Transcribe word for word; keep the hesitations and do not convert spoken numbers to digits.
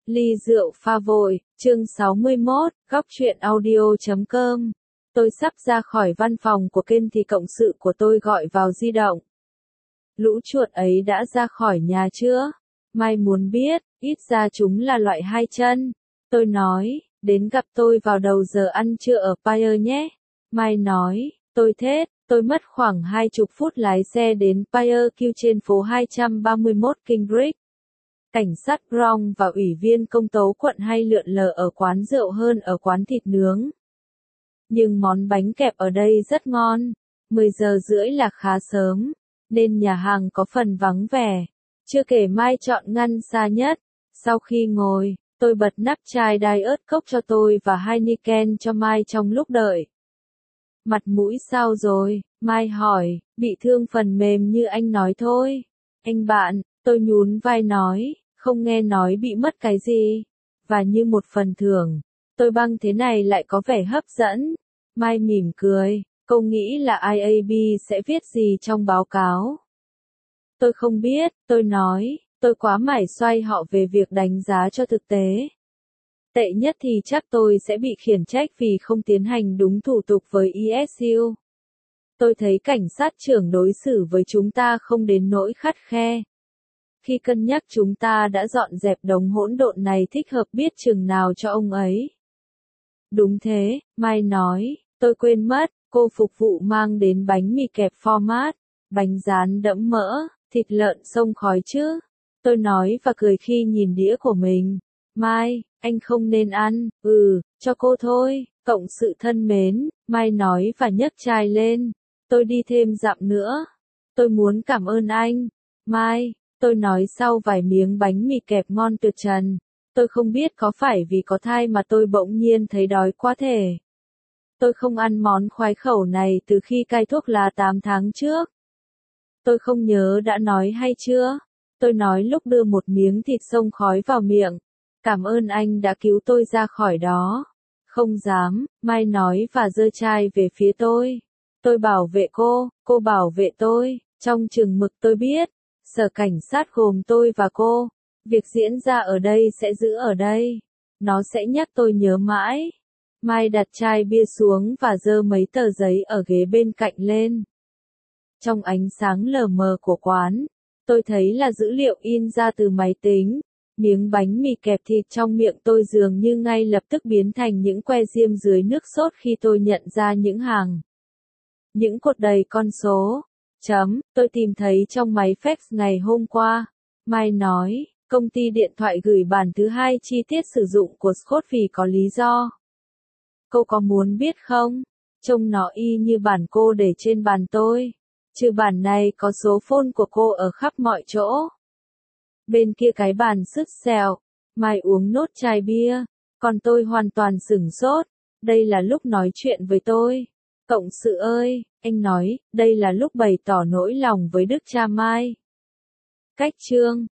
Ly rượu pha vội, chương sáu mươi mốt, góc truyện audio chấm com. Tôi sắp ra khỏi văn phòng của Ken thì cộng sự của tôi gọi vào di động. Lũ chuột ấy đã ra khỏi nhà chưa? Mai muốn biết, ít ra chúng là loại hai chân. Tôi nói, đến gặp tôi vào đầu giờ ăn trưa ở Pier nhé. Mai nói, tôi thết, tôi mất khoảng hai chục phút lái xe đến Pier Q trên phố hai trăm ba mươi mốt Kingrick. Cảnh sát Bronx và ủy viên công tố quận hay lượn lờ ở quán rượu hơn ở quán thịt nướng. Nhưng món bánh kẹp ở đây rất ngon. mười giờ rưỡi là khá sớm, nên nhà hàng có phần vắng vẻ. Chưa kể Mai chọn ngăn xa nhất. Sau khi ngồi, tôi bật nắp chai Diet Coke cho tôi và Heineken cho Mai trong lúc đợi. Mặt mũi sao rồi? Mai hỏi, bị thương phần mềm như anh nói thôi. Anh bạn, tôi nhún vai nói, không nghe nói bị mất cái gì. Và như một phần thưởng, tôi băng thế này lại có vẻ hấp dẫn. Mai mỉm cười, cô nghĩ là i a bê sẽ viết gì trong báo cáo? Tôi không biết, tôi nói, tôi quá mải xoay họ về việc đánh giá cho thực tế. Tệ nhất thì chắc tôi sẽ bị khiển trách vì không tiến hành đúng thủ tục với e ét u. Tôi thấy cảnh sát trưởng đối xử với chúng ta không đến nỗi khắt khe. Khi cân nhắc chúng ta đã dọn dẹp đống hỗn độn này thích hợp biết chừng nào cho ông ấy. Đúng thế, Mai nói, tôi quên mất, cô phục vụ mang đến bánh mì kẹp format, bánh rán đẫm mỡ, thịt lợn xông khói chứ. Tôi nói và cười khi nhìn đĩa của mình. Mai, anh không nên ăn, ừ, cho cô thôi, cộng sự thân mến, Mai nói và nhấc chai lên. Tôi đi thêm dặm nữa. Tôi muốn cảm ơn anh. Mai, tôi nói sau vài miếng bánh mì kẹp ngon tuyệt trần. Tôi không biết có phải vì có thai mà tôi bỗng nhiên thấy đói quá thể. Tôi không ăn món khoái khẩu này từ khi cai thuốc lá tám tháng trước. Tôi không nhớ đã nói hay chưa. Tôi nói lúc đưa một miếng thịt xông khói vào miệng. Cảm ơn anh đã cứu tôi ra khỏi đó. Không dám, Mai nói và giơ chai về phía tôi. Tôi bảo vệ cô, cô bảo vệ tôi. Trong chừng mực tôi biết, sở cảnh sát gồm tôi và cô. Việc diễn ra ở đây sẽ giữ ở đây. Nó sẽ nhắc tôi nhớ mãi. Mai đặt chai bia xuống và giơ mấy tờ giấy ở ghế bên cạnh lên. Trong ánh sáng lờ mờ của quán, tôi thấy là dữ liệu in ra từ máy tính. Miếng bánh mì kẹp thịt trong miệng tôi dường như ngay lập tức biến thành những que diêm dưới nước sốt khi tôi nhận ra những hàng. Những cột đầy con số. Chấm, tôi tìm thấy trong máy fax ngày hôm qua. Mai nói, công ty điện thoại gửi bản thứ hai chi tiết sử dụng của Scott vì có lý do. Cô có muốn biết không? Trông nó y như bản cô để trên bàn tôi. Trừ bản này có số phone của cô ở khắp mọi chỗ. Bên kia cái bàn sứt xèo. Mai uống nốt chai bia. Còn tôi hoàn toàn sửng sốt. Đây là lúc nói chuyện với tôi. Cộng sự ơi, anh nói, đây là lúc bày tỏ nỗi lòng với đức cha Mai. Cách chương